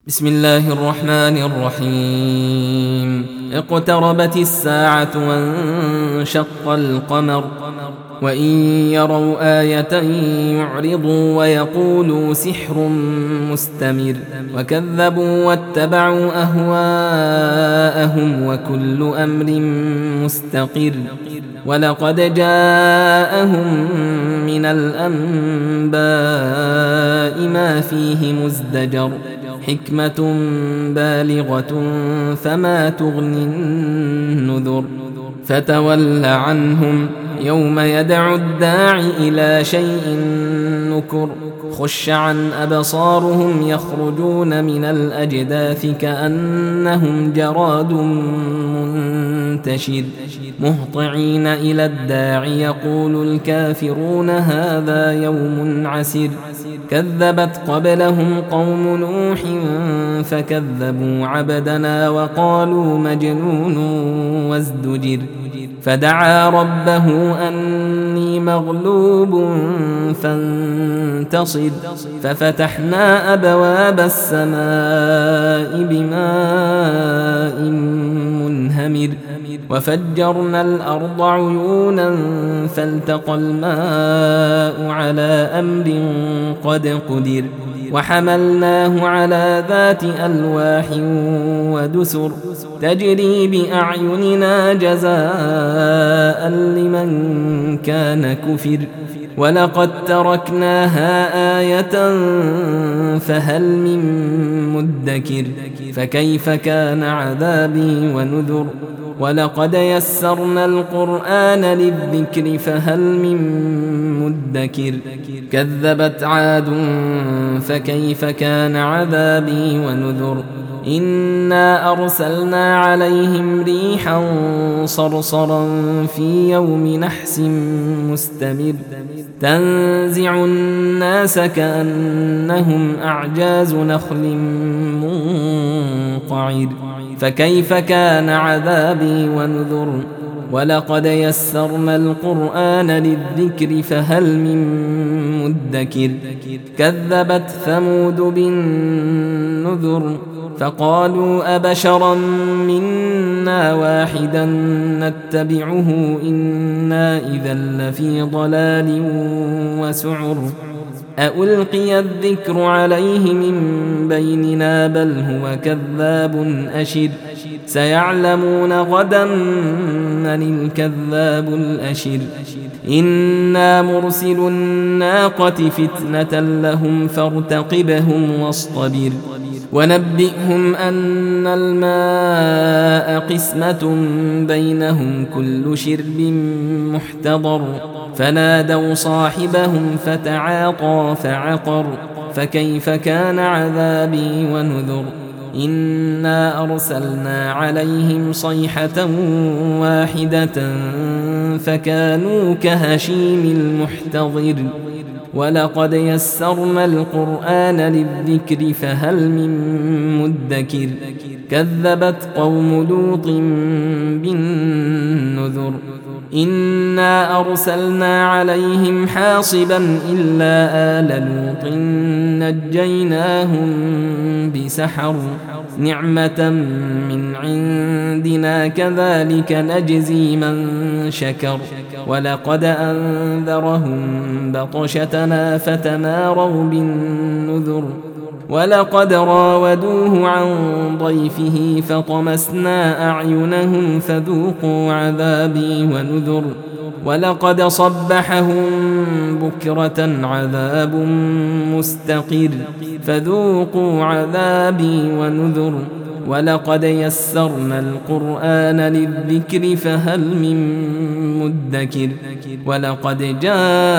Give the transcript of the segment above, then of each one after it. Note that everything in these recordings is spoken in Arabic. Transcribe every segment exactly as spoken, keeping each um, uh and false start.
بسم الله الرحمن الرحيم اقتربت الساعة وانشق القمر وإن يروا آية يعرضوا ويقولوا سحر مستمر وكذبوا واتبعوا أهواءهم وكل أمر مستقر ولقد جاءهم من الأنباء ما فيه مزدجر حكمة بالغة فما تغني النذر فتول عنهم يوم يدعو الداع إلى شيء نكر خش عن أبصارهم يخرجون من الأجداث كأنهم جراد منتشر مهطعين إلى الداع يقول الكافرون هذا يوم عسر كذبت قبلهم قوم نوح فكذبوا عبدنا وقالوا مجنون وازدجر فدعا ربه أني مغلوب فانتصر ففتحنا أبواب السماء بماء منهمر وفجرنا الأرض عيونا فالتقى الماء على أمر قد قدر وحملناه على ذات ألواح ودسر تجري بأعيننا جزاء لمن كان كفر ولقد تركناها آية فهل من مدكر فكيف كان عذابي ونذر ولقد يسرنا القرآن للذكر فهل من مدكر كذبت عاد فكيف كان عذابي ونذر إنا أرسلنا عليهم ريحا صرصرا في يوم نحس مستمر تنزع الناس كأنهم أعجاز نخل منقعر فكيف كان عذابي ونذر ولقد يسرنا القرآن للذكر فهل من مدكر كذبت ثمود بالنذر فقالوا أبشرا منا واحدا نتبعه إنا إذا لفي ضلال وسعر أألقي الذكر عليه من بيننا بل هو كذاب أشر سيعلمون غدا من الكذاب الأشر إنا مرسل الناقة فتنة لهم فارتقبهم واصطبر ونبئهم أن الماء قسمة بينهم كل شرب محتضر فنادوا صاحبهم فتعاطى فعقر فكيف كان عذابي ونذر إنا أرسلنا عليهم صيحة واحدة فكانوا كهشيم المحتضر ولقد يسرنا القرآن للذكر فهل من مدكر كذبت قوم لوط بالنذر إنا أرسلنا عليهم حاصبا إلا آل لوط نجيناهم بسحر نعمة من عندنا كذلك نجزي من شكر ولقد أنذرهم بطشتنا فتماروا بالنذر ولقد راودوه عن ضيفه فطمسنا أعينهم فذوقوا عذابي ونذر ولقد صبحهم بكرة عذاب مستقر فذوقوا عذابي ونذر ولقد يسرنا القرآن للذكر فهل من مدكر ولقد جاء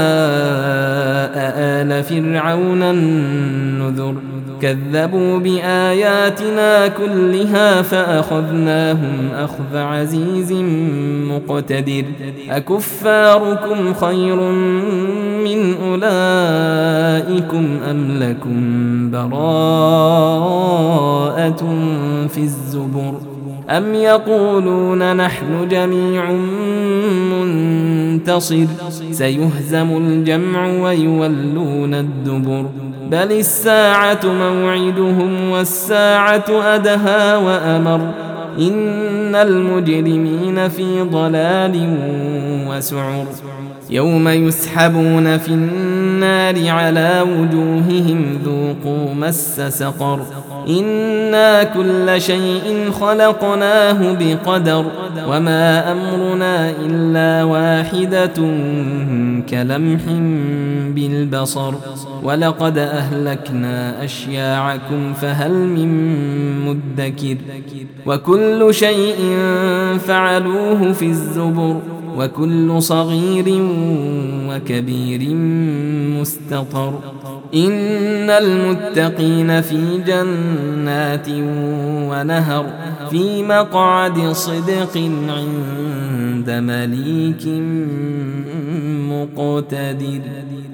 آل فرعون النذر كذبوا بآياتنا كلها فأخذناهم أخذ عزيز مقتدر أكفاركم خير من أولئكم أم لكم براءة في الزبر أم يقولون نحن جميع منتصر سيهزم الجمع ويولون الدبر بل الساعة موعدهم والساعة أدهى وأمر إن المجرمين في ضلال وسعر يوم يسحبون في النار على وجوههم ذوقوا مس سقر إنا كل شيء خلقناه بقدر وما أمرنا إلا واحدة كلمح بالبصر ولقد أهلكنا أشياعكم فهل من مدكر وكل شيء فعلوه في الزبر وكل صغير وكبير مستطر إن المتقين في جنات ونهر في مقعد صدق عند مليك مقتدر.